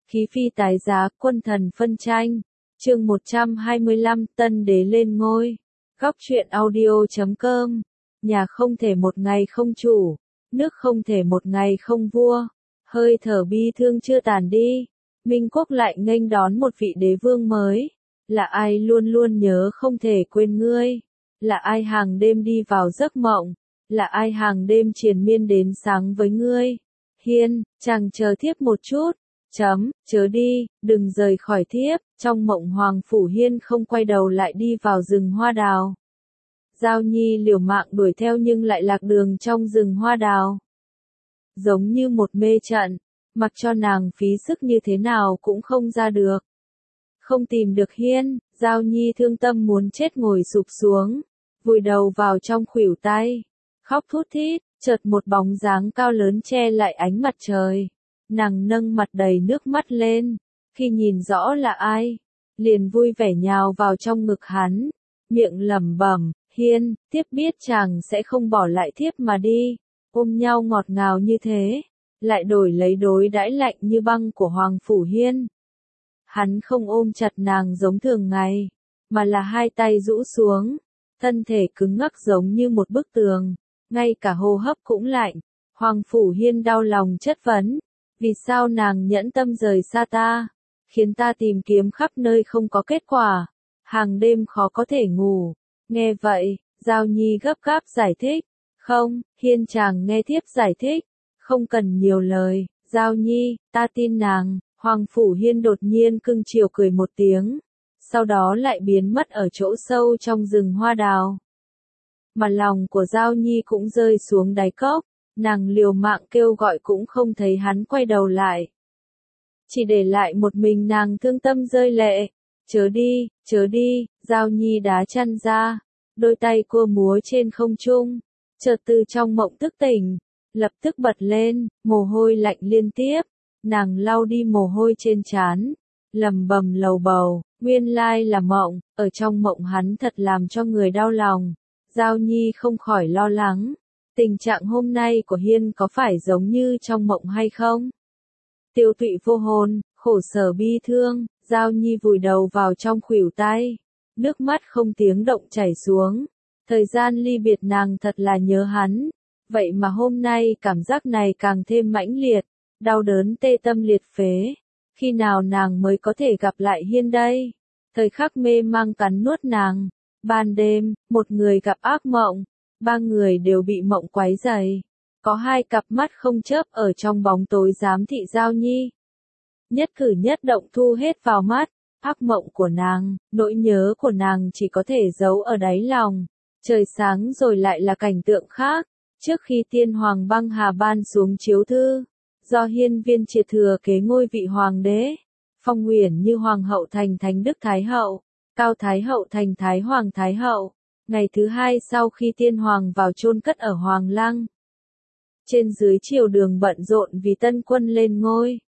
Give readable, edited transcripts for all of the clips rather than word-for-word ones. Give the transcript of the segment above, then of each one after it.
Khí phi tái giá, quân thần phân tranh. Chương 125, Tân đế lên ngôi. Góc truyện audio.com. Nhà không thể một ngày không chủ, nước không thể một ngày không vua. Hơi thở bi thương chưa tàn đi, Minh quốc lại nghênh đón một vị đế vương mới. Là ai luôn luôn nhớ không thể quên ngươi? Là ai hàng đêm đi vào giấc mộng? Là ai hàng đêm triền miên đến sáng với ngươi? Hiên, chàng chờ thiếp một chút. Chớ đi, đừng rời khỏi thiếp. Trong mộng Hoàng Phủ Hiên không quay đầu lại đi vào rừng hoa đào. Giao Nhi liều mạng đuổi theo nhưng lại lạc đường trong rừng hoa đào. Giống như một mê trận, mặc cho nàng phí sức như thế nào cũng không ra được. Không tìm được Hiên, Giao Nhi thương tâm muốn chết ngồi sụp xuống, vùi đầu vào trong khuỷu tay, khóc thút thít. Chợt một bóng dáng cao lớn che lại ánh mặt trời. Nàng nâng mặt đầy nước mắt lên, khi nhìn rõ là ai, liền vui vẻ nhào vào trong ngực hắn, miệng lẩm bẩm, Hiên, thiếp biết chàng sẽ không bỏ lại thiếp mà đi. Ôm nhau ngọt ngào như thế, lại đổi lấy đối đãi lạnh như băng của Hoàng Phủ Hiên. Hắn không ôm chặt nàng giống thường ngày, mà là hai tay rũ xuống, thân thể cứng ngắc giống như một bức tường, ngay cả hô hấp cũng lạnh. Hoàng Phủ Hiên đau lòng chất vấn, vì sao nàng nhẫn tâm rời xa ta, khiến ta tìm kiếm khắp nơi không có kết quả, hàng đêm khó có thể ngủ. Nghe vậy, Giao Nhi gấp gáp giải thích, không, Hiên chàng nghe thiếp giải thích, không cần nhiều lời, Giao Nhi, ta tin nàng. Hoàng Phủ Hiên đột nhiên cưng chiều cười một tiếng, sau đó lại biến mất ở chỗ sâu trong rừng hoa đào. Mà lòng của Giao Nhi cũng rơi xuống đáy cốc, nàng liều mạng kêu gọi cũng không thấy hắn quay đầu lại. Chỉ để lại một mình nàng thương tâm rơi lệ. Chớ đi, Giao Nhi đá chân ra, đôi tay cua múa trên không trung, chợt từ trong mộng thức tỉnh, lập tức bật lên, mồ hôi lạnh liên tiếp. Nàng lau đi mồ hôi trên trán, lẩm bẩm lầu bầu, nguyên lai là mộng, ở trong mộng hắn thật làm cho người đau lòng. Giao Nhi không khỏi lo lắng, tình trạng hôm nay của Hiên có phải giống như trong mộng hay không? Tiêu Tụy vô hồn, khổ sở bi thương, Giao Nhi vùi đầu vào trong khuỷu tay, nước mắt không tiếng động chảy xuống. Thời gian ly biệt nàng thật là nhớ hắn, vậy mà hôm nay cảm giác này càng thêm mãnh liệt. Đau đớn tê tâm liệt phế, khi nào nàng mới có thể gặp lại Hiên đây? Thời khắc mê mang cắn nuốt nàng, ban đêm, một người gặp ác mộng, ba người đều bị mộng quấy rầy. Có hai cặp mắt không chớp ở trong bóng tối giám thị Giao Nhi. Nhất cử nhất động thu hết vào mắt, ác mộng của nàng, nỗi nhớ của nàng chỉ có thể giấu ở đáy lòng. Trời sáng rồi lại là cảnh tượng khác, trước khi tiên hoàng băng hà ban xuống chiếu thư. Do Hiên Viên Triệt thừa kế ngôi vị hoàng đế, Phong Uyển Như hoàng hậu thành Thánh Đức Thái hậu, Cao Thái hậu thành Thái Hoàng Thái hậu. Ngày thứ hai sau khi tiên hoàng vào chôn cất ở Hoàng Lăng, trên dưới triều đường bận rộn vì tân quân lên ngôi.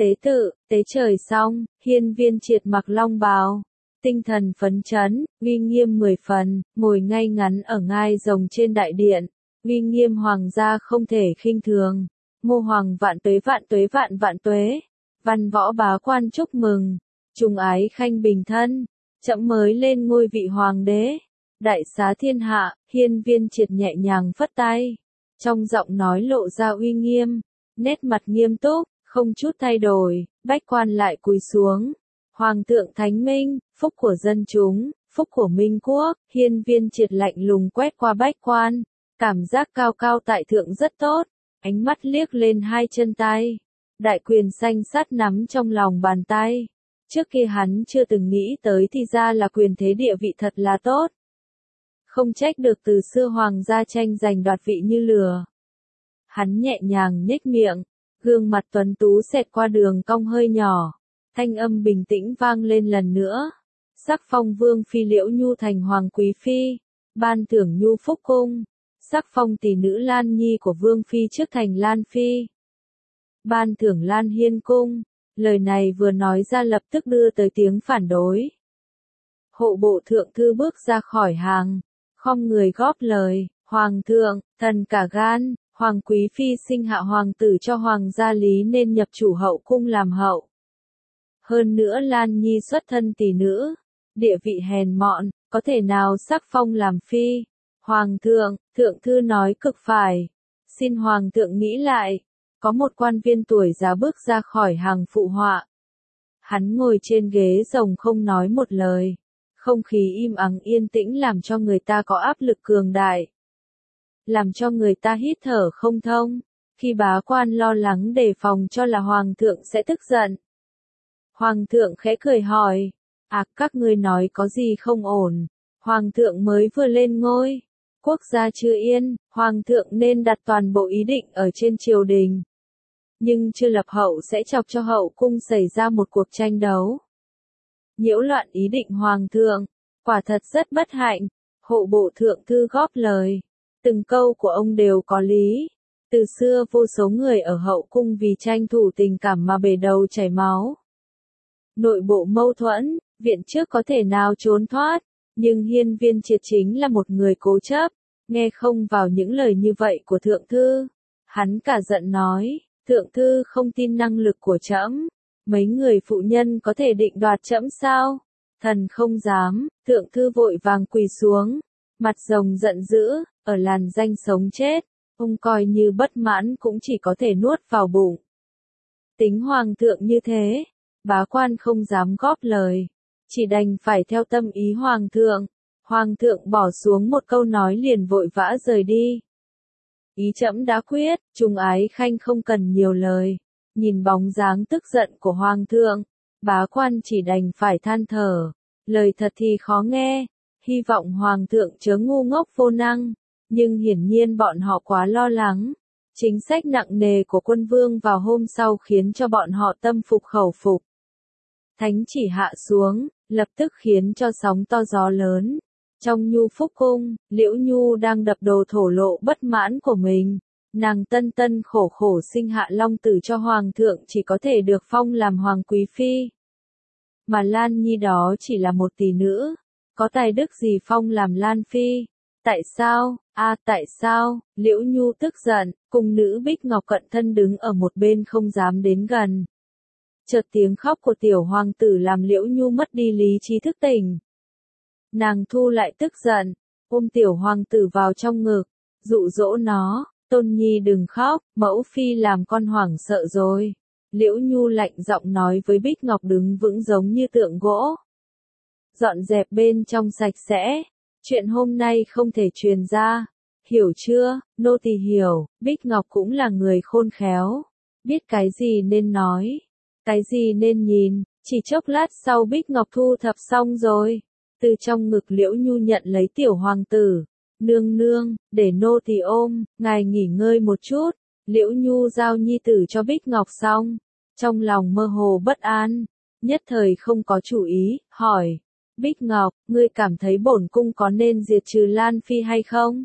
Tế trời xong, Hiên Viên Triệt mặc long bào, tinh thần phấn chấn, uy nghiêm 10 phần, ngồi ngay ngắn ở ngai rồng trên đại điện, uy nghiêm hoàng gia không thể khinh thường. Ngô Hoàng vạn tuế vạn tuế vạn vạn tuế, văn võ bá quan chúc mừng, trung ái khanh bình thân, trẫm mới lên ngôi vị hoàng đế, đại xá thiên hạ. Hiên Viên Triệt nhẹ nhàng phất tay, trong giọng nói lộ ra uy nghiêm, nét mặt nghiêm túc, không chút thay đổi. Bách quan lại cúi xuống, Hoàng thượng thánh minh, phúc của dân chúng, phúc của Minh quốc. Hiên Viên Triệt lạnh lùng quét qua bách quan, cảm giác cao cao tại thượng rất tốt. Ánh mắt liếc lên hai chân tay, đại quyền xanh sắt nắm trong lòng bàn tay. Trước kia hắn chưa từng nghĩ tới thì ra là quyền thế địa vị thật là tốt. Không trách được từ xưa hoàng gia tranh giành đoạt vị như lừa. Hắn nhẹ nhàng nhếch miệng, gương mặt tuấn tú xẹt qua đường cong hơi nhỏ, thanh âm bình tĩnh vang lên lần nữa. Sắc phong Vương phi Liễu Nhu thành hoàng quý phi, ban thưởng Nhu Phúc cung. Sắc phong tỷ nữ Lan Nhi của Vương phi trước thành Lan phi, ban thưởng Lan Hiên cung. Lời này vừa nói ra lập tức đưa tới tiếng phản đối. Hộ bộ thượng thư bước ra khỏi hàng, khom người góp lời, Hoàng thượng, thần cả gan, Hoàng quý phi sinh hạ hoàng tử cho hoàng gia Lý nên nhập chủ hậu cung làm hậu. Hơn nữa Lan Nhi xuất thân tỷ nữ, địa vị hèn mọn, có thể nào sắc phong làm phi. Hoàng thượng, thượng thư nói cực phải. Xin hoàng thượng nghĩ lại. Có một quan viên tuổi già bước ra khỏi hàng phụ họa. Hắn ngồi trên ghế rồng không nói một lời. Không khí im ắng yên tĩnh làm cho người ta có áp lực cường đại. Làm cho người ta hít thở không thông. Khi bá quan lo lắng đề phòng cho là hoàng thượng sẽ tức giận. Hoàng thượng khẽ cười hỏi. Các ngươi nói có gì không ổn. Hoàng thượng mới vừa lên ngôi. Quốc gia chưa yên, hoàng thượng nên đặt toàn bộ ý định ở trên triều đình. Nhưng chưa lập hậu sẽ chọc cho hậu cung xảy ra một cuộc tranh đấu. Nhiễu loạn ý định hoàng thượng, quả thật rất bất hạnh. Hộ bộ thượng thư góp lời. Từng câu của ông đều có lý. Từ xưa vô số người ở hậu cung vì tranh thủ tình cảm mà bể đầu chảy máu. Nội bộ mâu thuẫn, viện trước có thể nào trốn thoát. Nhưng hiên viên triệt chính là một người cố chấp. Nghe không vào những lời như vậy của thượng thư. Hắn cả giận nói, thượng thư không tin năng lực của trẫm. Mấy người phụ nhân có thể định đoạt trẫm sao? Thần không dám, thượng thư vội vàng quỳ xuống. Mặt rồng giận dữ, ở làn danh sống chết. Ông coi như bất mãn cũng chỉ có thể nuốt vào bụng. Tính hoàng thượng như thế, bá quan không dám góp lời. Chỉ đành phải theo tâm ý hoàng thượng. Hoàng thượng bỏ xuống một câu nói liền vội vã rời đi. Ý trẫm đã quyết, Trung Ái Khanh không cần nhiều lời. Nhìn bóng dáng tức giận của hoàng thượng, bá quan chỉ đành phải than thở. Lời thật thì khó nghe, hy vọng hoàng thượng chớ ngu ngốc vô năng. Nhưng hiển nhiên bọn họ quá lo lắng. Chính sách nặng nề của quân vương vào hôm sau khiến cho bọn họ tâm phục khẩu phục. Thánh chỉ hạ xuống, lập tức khiến cho sóng to gió lớn. Trong Nhu Phúc Cung, Liễu Nhu đang đập đồ thổ lộ bất mãn của mình. Nàng tân tân khổ khổ sinh hạ long tử cho hoàng thượng chỉ có thể được phong làm hoàng quý phi. Mà Lan Nhi đó chỉ là một tỷ nữ. Có tài đức gì phong làm Lan Phi? Tại sao? Tại sao? Liễu Nhu tức giận, cung nữ Bích Ngọc cận thân đứng ở một bên không dám đến gần. Chợt tiếng khóc của tiểu hoàng tử làm Liễu Nhu mất đi lý trí thức tỉnh. Nàng thu lại tức giận, ôm tiểu hoàng tử vào trong ngực, dụ dỗ nó, Tôn Nhi đừng khóc, mẫu phi làm con hoảng sợ rồi. Liễu Nhu lạnh giọng nói với Bích Ngọc đứng vững giống như tượng gỗ. Dọn dẹp bên trong sạch sẽ, chuyện hôm nay không thể truyền ra, hiểu chưa, nô tỳ hiểu, Bích Ngọc cũng là người khôn khéo, biết cái gì nên nói, cái gì nên nhìn, chỉ chốc lát sau Bích Ngọc thu thập xong rồi. Từ trong ngực Liễu Nhu nhận lấy tiểu hoàng tử. Nương nương, để nô tỳ ôm, ngài nghỉ ngơi một chút. Liễu Nhu giao nhi tử cho Bích Ngọc xong. Trong lòng mơ hồ bất an. Nhất thời không có chủ ý, hỏi. Bích Ngọc, ngươi cảm thấy bổn cung có nên diệt trừ Lan Phi hay không?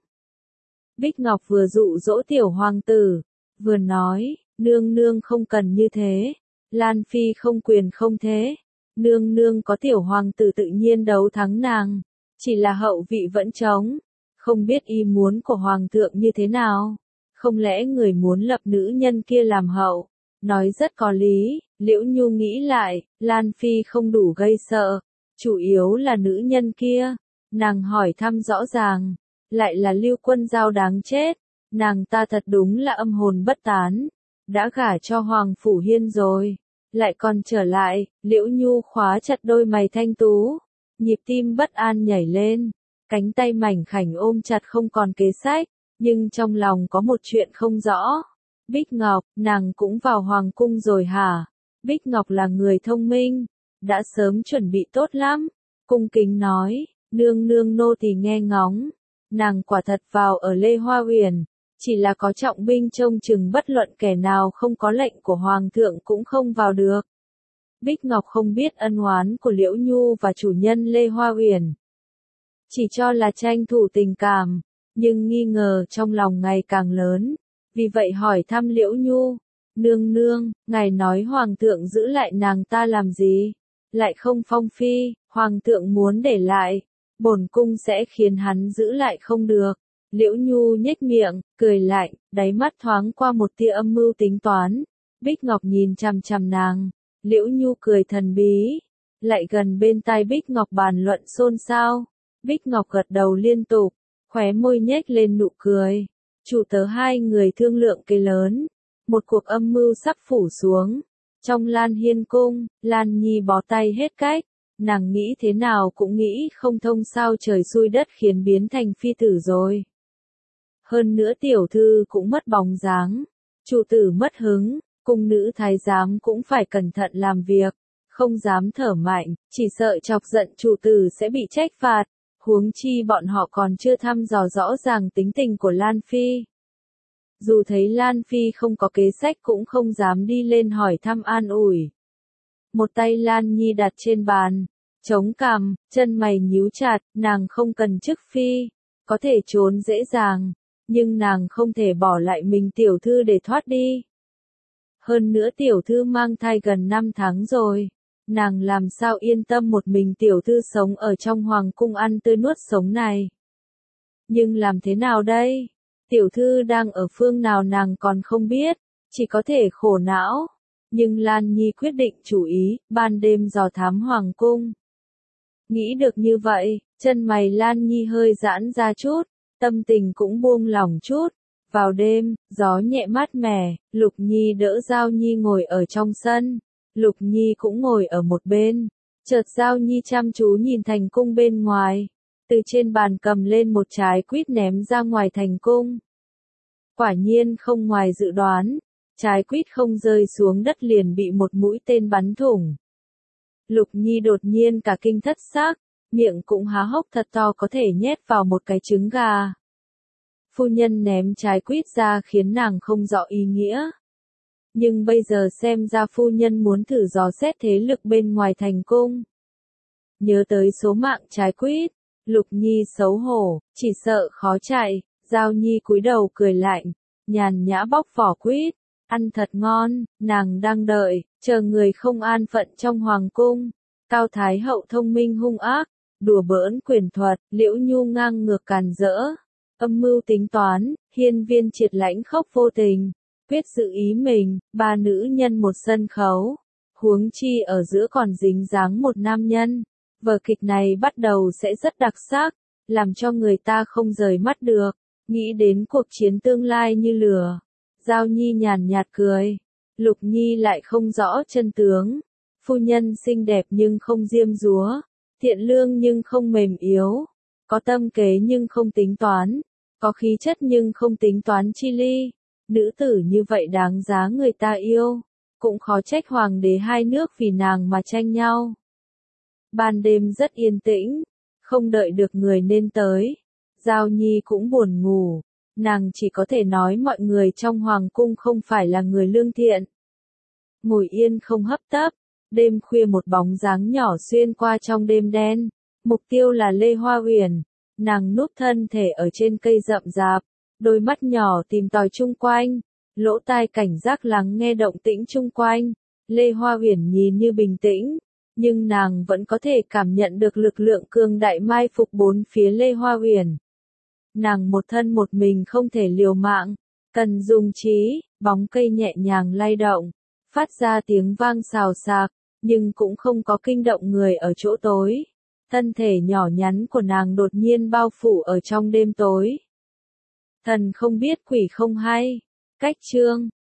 Bích Ngọc vừa dụ dỗ tiểu hoàng tử. Vừa nói, nương nương không cần như thế. Lan Phi không quyền không thế. Nương nương có tiểu hoàng tử tự nhiên đấu thắng nàng. Chỉ là hậu vị vẫn trống. Không biết ý muốn của hoàng thượng như thế nào. Không lẽ người muốn lập nữ nhân kia làm hậu. Nói rất có lý. Liễu Nhu nghĩ lại. Lan Phi không đủ gây sợ. Chủ yếu là nữ nhân kia. Nàng hỏi thăm rõ ràng. Lại là Lưu Quân Giao đáng chết. Nàng ta thật đúng là âm hồn bất tán. Đã gả cho Hoàng Phủ Hiên rồi. Lại còn trở lại, Liễu Nhu khóa chặt đôi mày thanh tú. Nhịp tim bất an nhảy lên. Cánh tay mảnh khảnh ôm chặt không còn kế sách. Nhưng trong lòng có một chuyện không rõ. Bích Ngọc, nàng cũng vào hoàng cung rồi hả? Bích Ngọc là người thông minh. Đã sớm chuẩn bị tốt lắm. Cung kính nói, nương nương nô tỳ nghe ngóng. Nàng quả thật vào ở Lê Hoa Uyển. Chỉ là có trọng binh trông chừng bất luận kẻ nào không có lệnh của Hoàng thượng cũng không vào được. Bích Ngọc không biết ân oán của Liễu Nhu và chủ nhân Lê Hoa Uyển. Chỉ cho là tranh thủ tình cảm, nhưng nghi ngờ trong lòng ngày càng lớn. Vì vậy hỏi thăm Liễu Nhu, nương nương, ngài nói Hoàng thượng giữ lại nàng ta làm gì? Lại không phong phi, Hoàng thượng muốn để lại, bổn cung sẽ khiến hắn giữ lại không được. Liễu Nhu nhếch miệng, cười lạnh, đáy mắt thoáng qua một tia âm mưu tính toán. Bích Ngọc nhìn chằm chằm nàng, Liễu Nhu cười thần bí, lại gần bên tai Bích Ngọc bàn luận xôn xao. Bích Ngọc gật đầu liên tục, khóe môi nhếch lên nụ cười. Chủ tớ hai người thương lượng cái lớn, một cuộc âm mưu sắp phủ xuống. Trong Lan Hiên cung, Lan Nhi bó tay hết cách, nàng nghĩ thế nào cũng nghĩ không thông sao trời xui đất khiến biến thành phi tử rồi. Hơn nữa tiểu thư cũng mất bóng dáng, chủ tử mất hứng, cung nữ thái giám cũng phải cẩn thận làm việc, không dám thở mạnh, chỉ sợ chọc giận chủ tử sẽ bị trách phạt, huống chi bọn họ còn chưa thăm dò rõ ràng tính tình của Lan Phi. Dù thấy Lan Phi không có kế sách cũng không dám đi lên hỏi thăm an ủi. Một tay Lan Nhi đặt trên bàn, chống cằm, chân mày nhíu chặt, nàng không cần chức phi, có thể trốn dễ dàng, nhưng nàng không thể bỏ lại mình tiểu thư để thoát đi. Hơn nữa tiểu thư mang thai gần 5 tháng rồi, nàng làm sao yên tâm một mình tiểu thư sống ở trong hoàng cung ăn tươi nuốt sống này. Nhưng làm thế nào đây? Tiểu thư đang ở phương nào nàng còn không biết, chỉ có thể khổ não. Nhưng Lan Nhi quyết định chủ ý, ban đêm dò thám hoàng cung. Nghĩ được như vậy, chân mày Lan Nhi hơi giãn ra chút, tâm tình cũng buông lỏng chút. Vào đêm, gió nhẹ mát mẻ, Lục Nhi đỡ Giao Nhi ngồi ở trong sân. Lục Nhi cũng ngồi ở một bên. Chợt Giao Nhi chăm chú nhìn thành cung bên ngoài. Từ trên bàn cầm lên một trái quýt ném ra ngoài thành cung. Quả nhiên không ngoài dự đoán, trái quýt không rơi xuống đất liền bị một mũi tên bắn thủng. Lục Nhi đột nhiên cả kinh thất xác, miệng cũng há hốc thật to có thể nhét vào một cái trứng gà. Phu nhân ném trái quýt ra khiến nàng không rõ ý nghĩa. Nhưng bây giờ xem ra phu nhân muốn thử dò xét thế lực bên ngoài thành cung. Nhớ tới số mạng trái quýt, Lục Nhi xấu hổ, chỉ sợ khó chạy. Giao Nhi cúi đầu cười lạnh, nhàn nhã bóc vỏ quýt, ăn thật ngon, nàng đang đợi, chờ người không an phận trong hoàng cung. Cao Thái Hậu thông minh hung ác, đùa bỡn quyền thuật, Liễu Nhu ngang ngược càn rỡ, âm mưu tính toán, hiên viên triệt lãnh khốc vô tình, quyết giữ ý mình, ba nữ nhân một sân khấu, huống chi ở giữa còn dính dáng một nam nhân. Vở kịch này bắt đầu sẽ rất đặc sắc, làm cho người ta không rời mắt được. Nghĩ đến cuộc chiến tương lai như lửa, Giao Nhi nhàn nhạt cười. Lục Nhi lại không rõ chân tướng. Phu nhân xinh đẹp nhưng không diêm dúa, thiện lương nhưng không mềm yếu, có tâm kế nhưng không tính toán, có khí chất nhưng không tính toán chi ly. Nữ tử như vậy đáng giá người ta yêu, cũng khó trách hoàng đế hai nước vì nàng mà tranh nhau. Ban đêm rất yên tĩnh, không đợi được người nên tới. Giao Nhi cũng buồn ngủ, nàng chỉ có thể nói mọi người trong hoàng cung không phải là người lương thiện. Ngồi yên không hấp tấp, đêm khuya một bóng dáng nhỏ xuyên qua trong đêm đen, mục tiêu là Lê Hoa Uyển. Nàng núp thân thể ở trên cây rậm rạp, đôi mắt nhỏ tìm tòi chung quanh, lỗ tai cảnh giác lắng nghe động tĩnh chung quanh. Lê Hoa Uyển nhìn như bình tĩnh, nhưng nàng vẫn có thể cảm nhận được lực lượng cường đại mai phục bốn phía Lê Hoa Uyển. Nàng một thân một mình không thể liều mạng, cần dùng trí, bóng cây nhẹ nhàng lay động, phát ra tiếng vang xào xạc, nhưng cũng không có kinh động người ở chỗ tối. Thân thể nhỏ nhắn của nàng đột nhiên bao phủ ở trong đêm tối. Thần không biết quỷ không hay. Cách chương